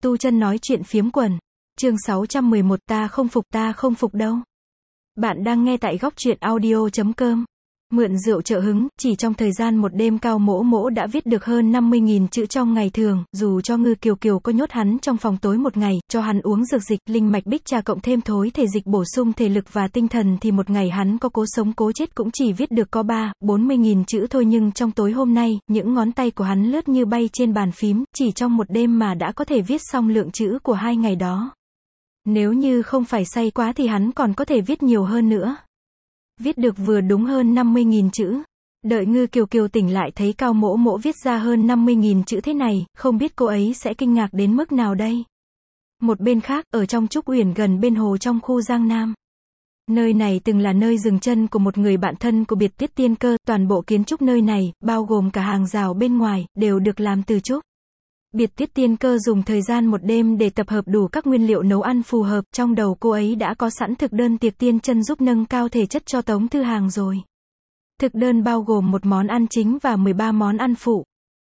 Tu Chân nói chuyện phiếm quần. Chương 611 ta không phục đâu. Bạn đang nghe tại góc truyện audio.com. Mượn rượu trợ hứng, chỉ trong thời gian một đêm Cao Mỗ Mỗ đã viết được hơn 50.000 chữ trong ngày thường, dù cho Ngư Kiều Kiều có nhốt hắn trong phòng tối một ngày, cho hắn uống dược dịch, linh mạch bích trà cộng thêm thối thể dịch bổ sung thể lực và tinh thần thì một ngày hắn có cố sống cố chết cũng chỉ viết được có 40.000 chữ thôi, nhưng trong tối hôm nay, những ngón tay của hắn lướt như bay trên bàn phím, chỉ trong một đêm mà đã có thể viết xong lượng chữ của 2 ngày đó. Nếu như không phải say quá thì hắn còn có thể viết nhiều hơn nữa. Viết được vừa đúng hơn 50.000 chữ. Đợi Ngư Kiều Kiều tỉnh lại thấy Cao Mỗ Mỗ viết ra hơn 50.000 chữ thế này, không biết cô ấy sẽ kinh ngạc đến mức nào đây. Một bên khác, ở trong Trúc Uyển gần bên hồ trong khu Giang Nam. Nơi này từng là nơi dừng chân của một người bạn thân của Biệt Tiết Tiên Cơ, toàn bộ kiến trúc nơi này, bao gồm cả hàng rào bên ngoài, đều được làm từ trúc. Biệt Tiết Tiên Cơ dùng thời gian một đêm để tập hợp đủ các nguyên liệu nấu ăn phù hợp, trong đầu cô ấy đã có sẵn thực đơn tiệc tiên chân giúp nâng cao thể chất cho Tống Thư Hàng rồi. Thực đơn bao gồm một món ăn chính và 13 món ăn phụ.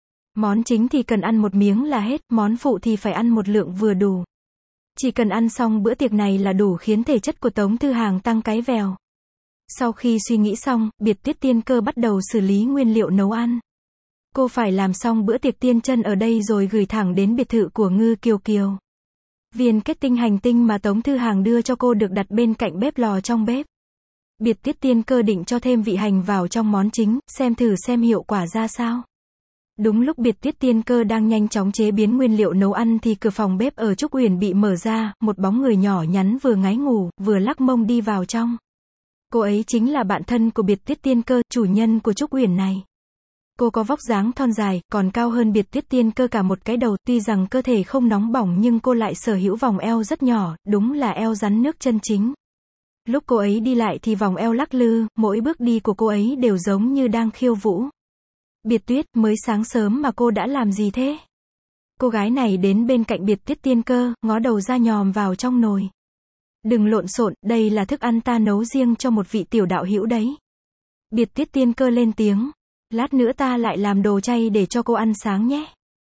Món chính thì cần ăn một miếng là hết, món phụ thì phải ăn một lượng vừa đủ. Chỉ cần ăn xong bữa tiệc này là đủ khiến thể chất của Tống Thư Hàng tăng cái vèo. Sau khi suy nghĩ xong, Biệt Tiết Tiên Cơ bắt đầu xử lý nguyên liệu nấu ăn. Cô phải làm xong bữa tiệc tiên chân ở đây rồi gửi thẳng đến biệt thự của Ngư Kiều Kiều. Viên kết tinh hành tinh mà Tống Thư Hàng đưa cho cô được đặt bên cạnh bếp lò trong bếp. Biệt Tiết Tiên Cơ định cho thêm vị hành vào trong món chính, xem hiệu quả ra sao. Đúng lúc Biệt Tiết Tiên Cơ đang nhanh chóng chế biến nguyên liệu nấu ăn thì cửa phòng bếp ở Trúc Uyển bị mở ra, một bóng người nhỏ nhắn vừa ngái ngủ, vừa lắc mông đi vào trong. Cô ấy chính là bạn thân của Biệt Tiết Tiên Cơ, chủ nhân của Trúc Uyển này. Cô có vóc dáng thon dài, còn cao hơn Biệt Tiết Tiên Cơ cả một cái đầu, tuy rằng cơ thể không nóng bỏng nhưng cô lại sở hữu vòng eo rất nhỏ, đúng là eo rắn nước chân chính. Lúc cô ấy đi lại thì vòng eo lắc lư, mỗi bước đi của cô ấy đều giống như đang khiêu vũ. Biệt Tuyết, mới sáng sớm mà cô đã làm gì thế? Cô gái này đến bên cạnh Biệt Tiết Tiên Cơ, ngó đầu ra nhòm vào trong nồi. Đừng lộn xộn, đây là thức ăn ta nấu riêng cho một vị tiểu đạo hữu đấy. Biệt Tiết Tiên Cơ lên tiếng. Lát nữa ta lại làm đồ chay để cho cô ăn sáng nhé.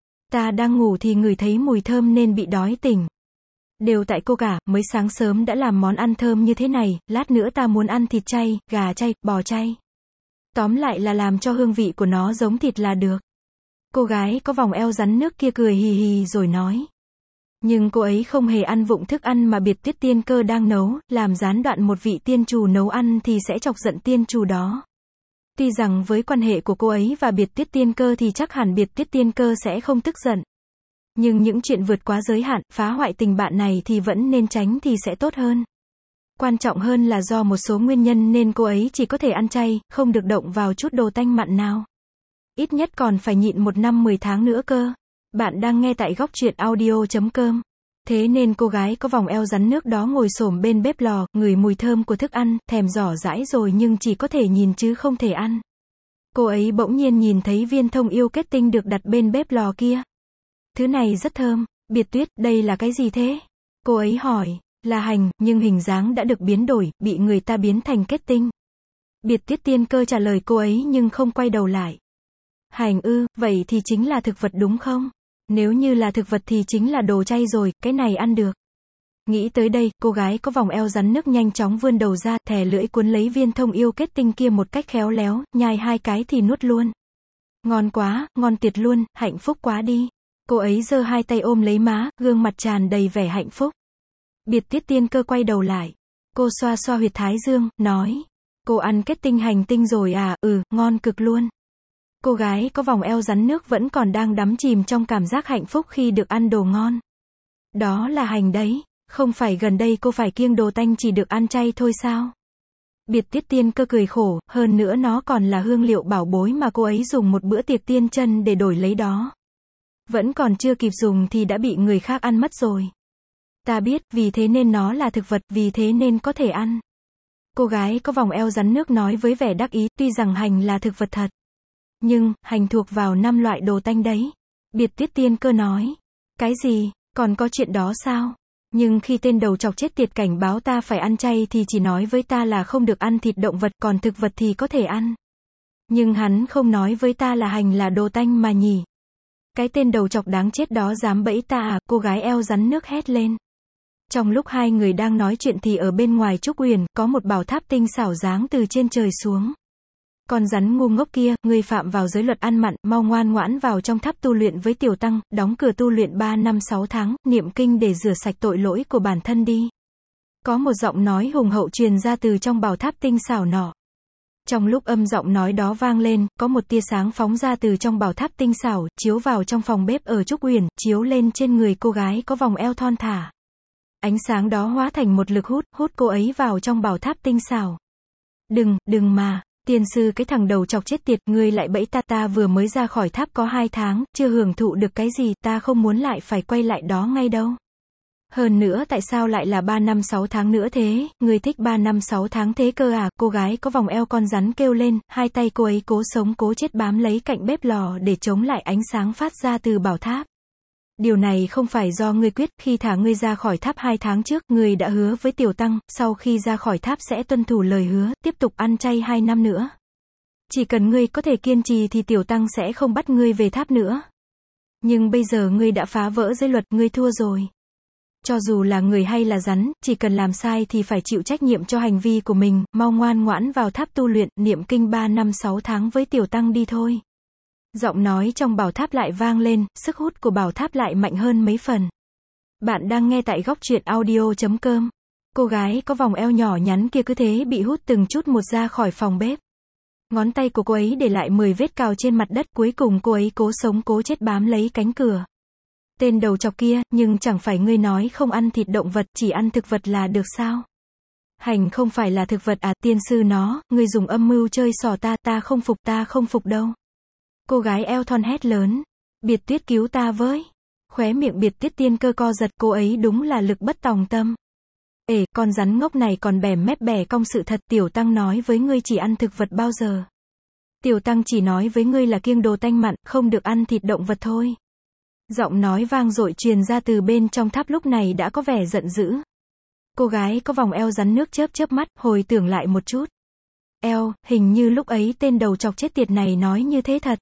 Ta đang ngủ thì ngửi thấy mùi thơm nên bị đói tỉnh. Đều tại cô cả, mới sáng sớm đã làm món ăn thơm như thế này, lát nữa ta muốn ăn thịt chay, gà chay, bò chay. Tóm lại là làm cho hương vị của nó giống thịt là được. Cô gái có vòng eo rắn nước kia cười hì hì rồi nói. Nhưng cô ấy không hề ăn vụng thức ăn mà Biệt Tiết Tiên Cơ đang nấu, làm gián đoạn một vị tiên chủ nấu ăn thì sẽ chọc giận tiên chủ đó. Tuy rằng với quan hệ của cô ấy và Biệt Tiết Tiên Cơ thì chắc hẳn Biệt Tiết Tiên Cơ sẽ không tức giận. Nhưng những chuyện vượt quá giới hạn, phá hoại tình bạn này thì vẫn nên tránh thì sẽ tốt hơn. Quan trọng hơn là do một số nguyên nhân nên cô ấy chỉ có thể ăn chay, không được động vào chút đồ tanh mặn nào. Ít nhất còn phải nhịn 1 năm 10 tháng nữa cơ. Bạn đang nghe tại góc truyện audio.com. Thế nên cô gái có vòng eo rắn nước đó ngồi xổm bên bếp lò, ngửi mùi thơm của thức ăn, thèm rỏ rãi rồi nhưng chỉ có thể nhìn chứ không thể ăn. Cô ấy bỗng nhiên nhìn thấy viên thông yêu kết tinh được đặt bên bếp lò kia. Thứ này rất thơm. Biệt Tuyết, đây là cái gì thế? Cô ấy hỏi. Là hành, nhưng hình dáng đã được biến đổi, bị người ta biến thành kết tinh. Biệt Tiết Tiên Cơ trả lời cô ấy nhưng không quay đầu lại. Hành ư, vậy thì chính là thực vật đúng không? Nếu như là thực vật thì chính là đồ chay rồi, cái này ăn được. Nghĩ tới đây, cô gái có vòng eo rắn nước nhanh chóng vươn đầu ra, thè lưỡi cuốn lấy viên thông yêu kết tinh kia một cách khéo léo, nhai 2 cái thì nuốt luôn. Ngon quá, ngon tuyệt luôn, hạnh phúc quá đi. Cô ấy giơ 2 tay ôm lấy má, gương mặt tràn đầy vẻ hạnh phúc. Biệt Tiết Tiên Cơ quay đầu lại. Cô xoa xoa huyệt thái dương, nói. Cô ăn kết tinh hành tinh rồi à? Ngon cực luôn. Cô gái có vòng eo rắn nước vẫn còn đang đắm chìm trong cảm giác hạnh phúc khi được ăn đồ ngon. Đó là hành đấy, không phải gần đây cô phải kiêng đồ tanh chỉ được ăn chay thôi sao? Biệt Tiết Tiên Cơ cười khổ, hơn nữa nó còn là hương liệu bảo bối mà cô ấy dùng một bữa tiệc tiên chân để đổi lấy đó. Vẫn còn chưa kịp dùng thì đã bị người khác ăn mất rồi. Ta biết, vì thế nên nó là thực vật, vì thế nên có thể ăn. Cô gái có vòng eo rắn nước nói với vẻ đắc ý, tuy rằng hành là thực vật thật. Nhưng, hành thuộc vào 5 loại đồ tanh đấy. Biệt Tiết Tiên Cơ nói. Cái gì, còn có chuyện đó sao? Nhưng khi tên đầu chọc chết tiệt cảnh báo ta phải ăn chay thì chỉ nói với ta là không được ăn thịt động vật, còn thực vật thì có thể ăn. Nhưng hắn không nói với ta là hành là đồ tanh mà nhỉ? Cái tên đầu chọc đáng chết đó dám bẫy ta à, cô gái eo rắn nước hét lên. Trong lúc hai người đang nói chuyện thì ở bên ngoài trúc uyển, có một bảo tháp tinh xảo giáng từ trên trời xuống. Con rắn ngu ngốc kia, ngươi phạm vào giới luật ăn mặn, mau ngoan ngoãn vào trong tháp tu luyện với tiểu tăng, đóng cửa tu luyện 3 năm 6 tháng, niệm kinh để rửa sạch tội lỗi của bản thân đi. Có một giọng nói hùng hậu truyền ra từ trong bảo tháp tinh xảo nọ. Trong lúc âm giọng nói đó vang lên, có một tia sáng phóng ra từ trong bảo tháp tinh xảo, chiếu vào trong phòng bếp ở trúc uyển, chiếu lên trên người cô gái có vòng eo thon thả. Ánh sáng đó hóa thành một lực hút, hút cô ấy vào trong bảo tháp tinh xảo. Đừng mà, tiên sư cái thằng đầu chọc chết tiệt, ngươi lại bẫy ta vừa mới ra khỏi tháp có 2 tháng, chưa hưởng thụ được cái gì, ta không muốn lại phải quay lại đó ngay đâu. Hơn nữa tại sao lại là 3 năm 6 tháng nữa thế, ngươi thích 3 năm 6 tháng thế cơ à, cô gái có vòng eo con rắn kêu lên, hai tay cô ấy cố sống cố chết bám lấy cạnh bếp lò để chống lại ánh sáng phát ra từ bảo tháp. Điều này không phải do ngươi quyết, khi thả ngươi ra khỏi tháp 2 tháng trước, ngươi đã hứa với tiểu tăng, sau khi ra khỏi tháp sẽ tuân thủ lời hứa, tiếp tục ăn chay 2 năm nữa. Chỉ cần ngươi có thể kiên trì thì tiểu tăng sẽ không bắt ngươi về tháp nữa. Nhưng bây giờ ngươi đã phá vỡ giới luật, ngươi thua rồi. Cho dù là người hay là rắn, chỉ cần làm sai thì phải chịu trách nhiệm cho hành vi của mình, mau ngoan ngoãn vào tháp tu luyện, niệm kinh 3 năm 6 tháng với tiểu tăng đi thôi. Giọng nói trong bảo tháp lại vang lên, sức hút của bảo tháp lại mạnh hơn mấy phần. Bạn đang nghe tại góc truyện audio.com. Cô gái có vòng eo nhỏ nhắn kia cứ thế bị hút từng chút một ra khỏi phòng bếp. Ngón tay của cô ấy để lại 10 vết cào trên mặt đất, cuối cùng cô ấy cố sống cố chết bám lấy cánh cửa. Tên đầu chọc kia, nhưng chẳng phải ngươi nói không ăn thịt động vật, chỉ ăn thực vật là được sao? Hành không phải là thực vật à, tiên sư nó, ngươi dùng âm mưu chơi xỏ ta không phục đâu. Cô gái eo thon hét lớn. Biệt Tuyết cứu ta với. Khóe miệng Biệt Tuyết tiên cơ co giật, cô ấy đúng là lực bất tòng tâm. Ê, con rắn ngốc này còn bẻ mép bẻ cong sự thật, tiểu tăng nói với ngươi chỉ ăn thực vật bao giờ. Tiểu tăng chỉ nói với ngươi là kiêng đồ tanh mặn, không được ăn thịt động vật thôi. Giọng nói vang dội truyền ra từ bên trong tháp lúc này đã có vẻ giận dữ. Cô gái có vòng eo rắn nước chớp chớp mắt, hồi tưởng lại một chút. Eo, hình như lúc ấy tên đầu chọc chết tiệt này nói như thế thật.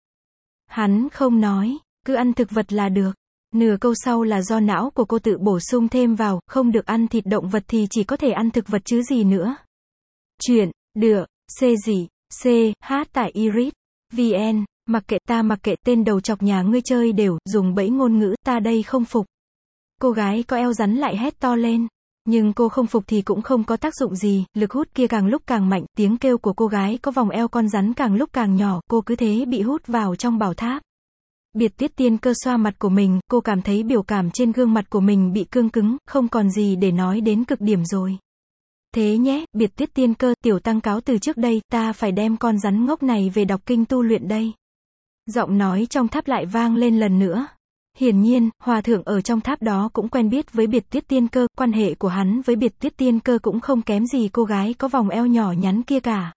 Hắn không nói, cứ ăn thực vật là được. Nửa câu sau là do não của cô tự bổ sung thêm vào, không được ăn thịt động vật thì chỉ có thể ăn thực vật chứ gì nữa. Chuyện, được, C gì, C, H tại Iris, VN, mặc kệ tên đầu chọc nhà ngươi chơi đều, dùng bẫy ngôn ngữ, ta đây không phục. Cô gái có eo rắn lại hét to lên. Nhưng cô không phục thì cũng không có tác dụng gì, lực hút kia càng lúc càng mạnh, tiếng kêu của cô gái có vòng eo con rắn càng lúc càng nhỏ, cô cứ thế bị hút vào trong bảo tháp. Biệt Tuyết tiên cơ xoa mặt của mình, cô cảm thấy biểu cảm trên gương mặt của mình bị cương cứng, không còn gì để nói đến cực điểm rồi. Thế nhé, Biệt Tuyết tiên cơ, tiểu tăng cáo từ trước đây, ta phải đem con rắn ngốc này về đọc kinh tu luyện đây. Giọng nói trong tháp lại vang lên lần nữa. Hiển nhiên, hòa thượng ở trong tháp đó cũng quen biết với Biệt Tuyết tiên cơ, quan hệ của hắn với Biệt Tuyết tiên cơ cũng không kém gì cô gái có vòng eo nhỏ nhắn kia cả.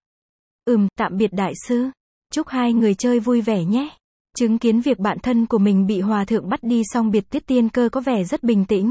Tạm biệt đại sư. Chúc hai người chơi vui vẻ nhé. Chứng kiến việc bạn thân của mình bị hòa thượng bắt đi xong Biệt Tuyết tiên cơ có vẻ rất bình tĩnh.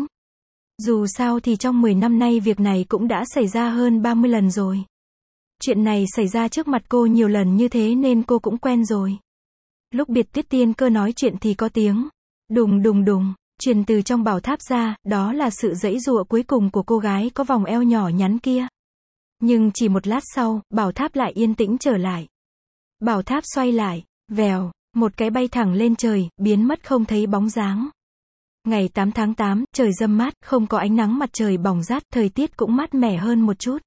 Dù sao thì trong 10 năm nay việc này cũng đã xảy ra hơn 30 lần rồi. Chuyện này xảy ra trước mặt cô nhiều lần như thế nên cô cũng quen rồi. Lúc Biệt Tuyết tiên cơ nói chuyện thì có tiếng đùng đùng đùng truyền từ trong bảo tháp ra, đó là sự giãy giụa cuối cùng của cô gái có vòng eo nhỏ nhắn kia. Nhưng chỉ một lát sau, bảo tháp lại yên tĩnh trở lại. Bảo tháp xoay lại, vèo, một cái bay thẳng lên trời, biến mất không thấy bóng dáng. Ngày 8 tháng 8, trời râm mát, không có ánh nắng mặt trời bỏng rát, thời tiết cũng mát mẻ hơn một chút.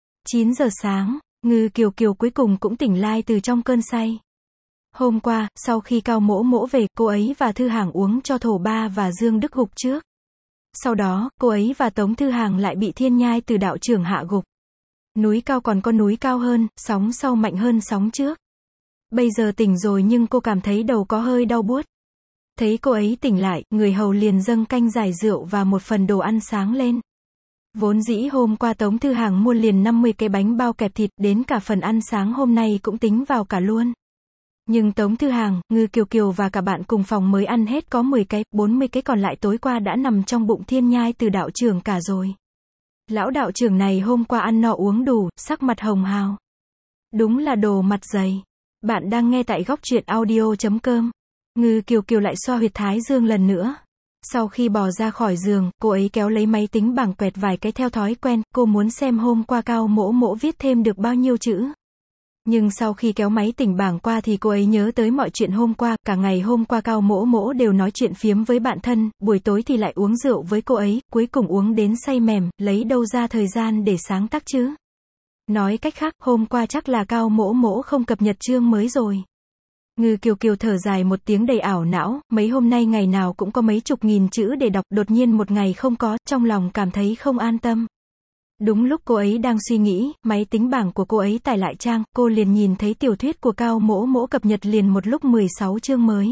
9 giờ sáng, Ngư Kiều Kiều cuối cùng cũng tỉnh lai từ trong cơn say. Hôm qua, sau khi Cao Mỗ Mỗ về, cô ấy và Thư Hàng uống cho Thổ Ba và Dương Đức gục trước. Sau đó, cô ấy và Tống Thư Hàng lại bị Thiên Nhai từ đạo trưởng hạ gục. Núi cao còn có núi cao hơn, sóng sau mạnh hơn sóng trước. Bây giờ tỉnh rồi nhưng cô cảm thấy đầu có hơi đau buốt. Thấy cô ấy tỉnh lại, người hầu liền dâng canh giải rượu và một phần đồ ăn sáng lên. Vốn dĩ hôm qua Tống Thư Hàng mua liền 50 cái bánh bao kẹp thịt, đến cả phần ăn sáng hôm nay cũng tính vào cả luôn. Nhưng Tống Thư Hàng, Ngư Kiều Kiều và cả bạn cùng phòng mới ăn hết có 10 cái, 40 cái còn lại tối qua đã nằm trong bụng Thiên Nhai từ đạo trưởng cả rồi. Lão đạo trưởng này hôm qua ăn no uống đủ, sắc mặt hồng hào. Đúng là đồ mặt dày. Bạn đang nghe tại góc truyện audio.com. Ngư Kiều Kiều lại xoa huyệt thái dương lần nữa. Sau khi bò ra khỏi giường, cô ấy kéo lấy máy tính bảng quẹt vài cái theo thói quen, cô muốn xem hôm qua Cao Mỗ Mỗ viết thêm được bao nhiêu chữ. Nhưng sau khi kéo máy tính bảng qua thì cô ấy nhớ tới mọi chuyện hôm qua, cả ngày hôm qua Cao Mỗ Mỗ đều nói chuyện phiếm với bạn thân, buổi tối thì lại uống rượu với cô ấy, cuối cùng uống đến say mềm, lấy đâu ra thời gian để sáng tác chứ. Nói cách khác, hôm qua chắc là Cao Mỗ Mỗ không cập nhật chương mới rồi. Ngư Kiều Kiều thở dài một tiếng đầy ảo não, mấy hôm nay ngày nào cũng có mấy chục nghìn chữ để đọc, đột nhiên một ngày không có, trong lòng cảm thấy không an tâm. Đúng lúc cô ấy đang suy nghĩ, máy tính bảng của cô ấy tải lại trang, cô liền nhìn thấy tiểu thuyết của Cao Mỗ Mỗ cập nhật liền một lúc 16 chương mới.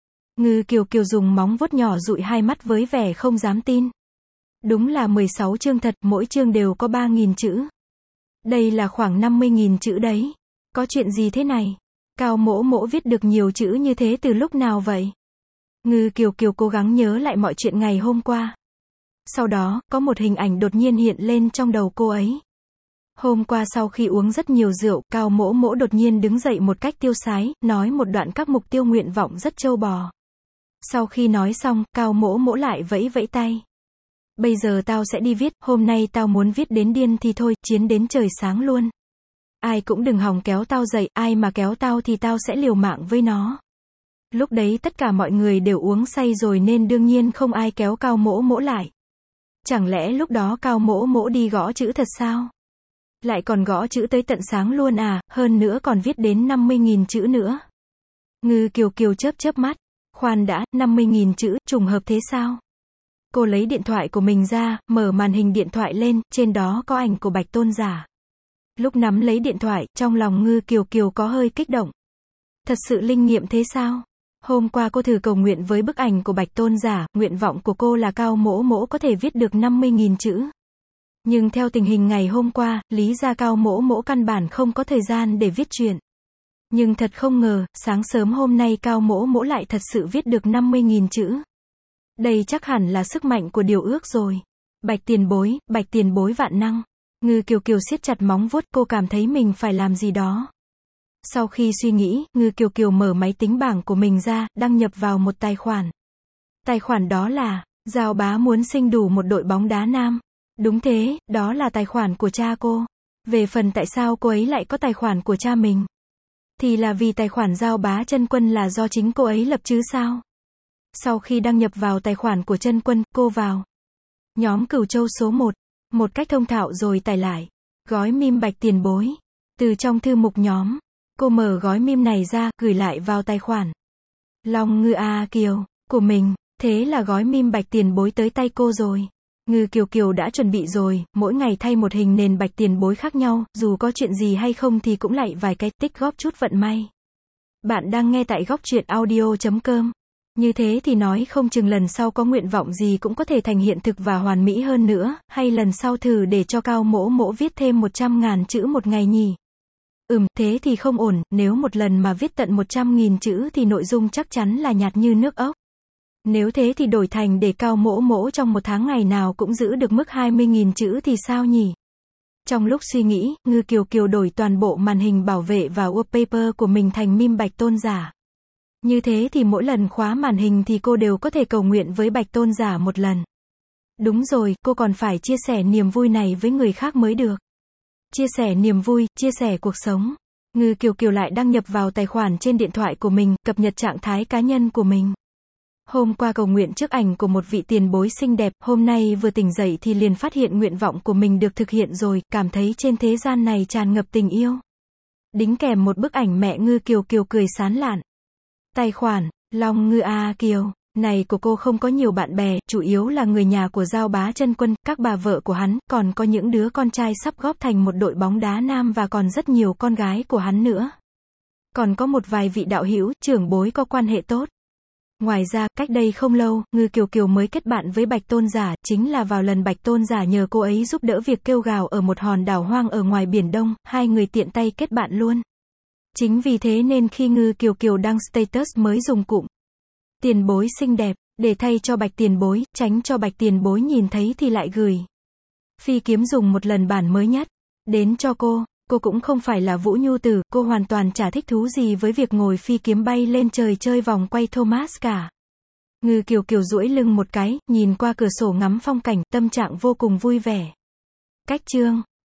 Ngư Kiều Kiều dùng móng vuốt nhỏ dụi hai mắt với vẻ không dám tin. Đúng là 16 chương thật, mỗi chương đều có 3.000 chữ. Đây là khoảng 50.000 chữ đấy. Có chuyện gì thế này? Cao Mỗ Mỗ viết được nhiều chữ như thế từ lúc nào vậy? Ngư Kiều Kiều cố gắng nhớ lại mọi chuyện ngày hôm qua. Sau đó, có một hình ảnh đột nhiên hiện lên trong đầu cô ấy. Hôm qua sau khi uống rất nhiều rượu, Cao Mỗ Mỗ đột nhiên đứng dậy một cách tiêu sái, nói một đoạn các mục tiêu nguyện vọng rất trâu bò. Sau khi nói xong, Cao Mỗ Mỗ lại vẫy vẫy tay. Bây giờ tao sẽ đi viết, hôm nay tao muốn viết đến điên thì thôi, chiến đến trời sáng luôn. Ai cũng đừng hòng kéo tao dậy, ai mà kéo tao thì tao sẽ liều mạng với nó. Lúc đấy tất cả mọi người đều uống say rồi nên đương nhiên không ai kéo Cao Mỗ Mỗ lại. Chẳng lẽ lúc đó Cao Mỗ Mỗ đi gõ chữ thật sao? Lại còn gõ chữ tới tận sáng luôn à, hơn nữa còn viết đến 50.000 chữ nữa. Ngư Kiều Kiều chớp chớp mắt. Khoan đã, 50.000 chữ, trùng hợp thế sao? Cô lấy điện thoại của mình ra, mở màn hình điện thoại lên, trên đó có ảnh của Bạch Tôn Giả. Lúc nắm lấy điện thoại, trong lòng Ngư Kiều Kiều có hơi kích động. Thật sự linh nghiệm thế sao? Hôm qua cô thử cầu nguyện với bức ảnh của Bạch Tôn Giả, nguyện vọng của cô là Cao Mỗ Mỗ có thể viết được 50.000 chữ. Nhưng theo tình hình ngày hôm qua, lý ra Cao Mỗ Mỗ căn bản không có thời gian để viết truyện. Nhưng thật không ngờ, sáng sớm hôm nay Cao Mỗ Mỗ lại thật sự viết được 50.000 chữ. Đây chắc hẳn là sức mạnh của điều ước rồi. Bạch tiền bối vạn năng. Ngư Kiều Kiều siết chặt móng vuốt, cô cảm thấy mình phải làm gì đó. Sau khi suy nghĩ, Ngư Kiều Kiều mở máy tính bảng của mình ra, đăng nhập vào một tài khoản. Tài khoản đó là, Giao Bá muốn sinh đủ một đội bóng đá nam. Đúng thế, đó là tài khoản của cha cô. Về phần tại sao cô ấy lại có tài khoản của cha mình, thì là vì tài khoản Giao Bá Chân Quân là do chính cô ấy lập chứ sao. Sau khi đăng nhập vào tài khoản của Chân Quân, cô vào nhóm Cửu Châu số 1. Một cách thông thạo rồi tải lại gói meme Bạch tiền bối. Từ trong thư mục nhóm, cô mở gói meme này ra, gửi lại vào tài khoản Long Ngư A Kiều của mình. Thế là gói meme Bạch tiền bối tới tay cô rồi. Ngư Kiều Kiều đã chuẩn bị rồi, mỗi ngày thay một hình nền Bạch tiền bối khác nhau, dù có chuyện gì hay không thì cũng lại vài cái, tích góp chút vận may. Bạn đang nghe tại góc truyện audio.com. Như thế thì nói không chừng lần sau có nguyện vọng gì cũng có thể thành hiện thực và hoàn mỹ hơn nữa, hay lần sau thử để cho Cao Mỗ Mỗ viết thêm 100.000 chữ một ngày nhỉ. Thế thì không ổn, nếu một lần mà viết tận 100.000 chữ thì nội dung chắc chắn là nhạt như nước ốc. Nếu thế thì đổi thành để Cao Mỗ Mỗ trong một tháng ngày nào cũng giữ được mức 20.000 chữ thì sao nhỉ? Trong lúc suy nghĩ, Ngư Kiều Kiều đổi toàn bộ màn hình bảo vệ và wallpaper của mình thành meme Bạch Tôn Giả. Như thế thì mỗi lần khóa màn hình thì cô đều có thể cầu nguyện với Bạch Tôn Giả một lần. Đúng rồi, cô còn phải chia sẻ niềm vui này với người khác mới được. Chia sẻ niềm vui, chia sẻ cuộc sống. Ngư Kiều Kiều lại đăng nhập vào tài khoản trên điện thoại của mình, cập nhật trạng thái cá nhân của mình. Hôm qua cầu nguyện trước ảnh của một vị tiền bối xinh đẹp, hôm nay vừa tỉnh dậy thì liền phát hiện nguyện vọng của mình được thực hiện rồi, cảm thấy trên thế gian này tràn ngập tình yêu. Đính kèm một bức ảnh mẹ Ngư Kiều Kiều cười sán lạn. Tài khoản Long Ngư A Kiều này của cô không có nhiều bạn bè, chủ yếu là người nhà của Giao Bá Chân Quân, các bà vợ của hắn, còn có những đứa con trai sắp góp thành một đội bóng đá nam và còn rất nhiều con gái của hắn nữa. Còn có một vài vị đạo hữu, trưởng bối có quan hệ tốt. Ngoài ra, cách đây không lâu, Ngư Kiều Kiều mới kết bạn với Bạch Tôn Giả, chính là vào lần Bạch Tôn Giả nhờ cô ấy giúp đỡ việc kêu gào ở một hòn đảo hoang ở ngoài Biển Đông, hai người tiện tay kết bạn luôn. Chính vì thế nên khi Ngư Kiều Kiều đăng status mới dùng cụm tiền bối xinh đẹp, để thay cho Bạch tiền bối, tránh cho Bạch tiền bối nhìn thấy thì lại gửi phi kiếm dùng một lần bản mới nhất đến cho cô. Cô cũng không phải là Vũ Nhu Tử, cô hoàn toàn chả thích thú gì với việc ngồi phi kiếm bay lên trời chơi vòng quay Thomas cả. Ngư Kiều Kiều duỗi lưng một cái, nhìn qua cửa sổ ngắm phong cảnh, tâm trạng vô cùng vui vẻ. Cách chương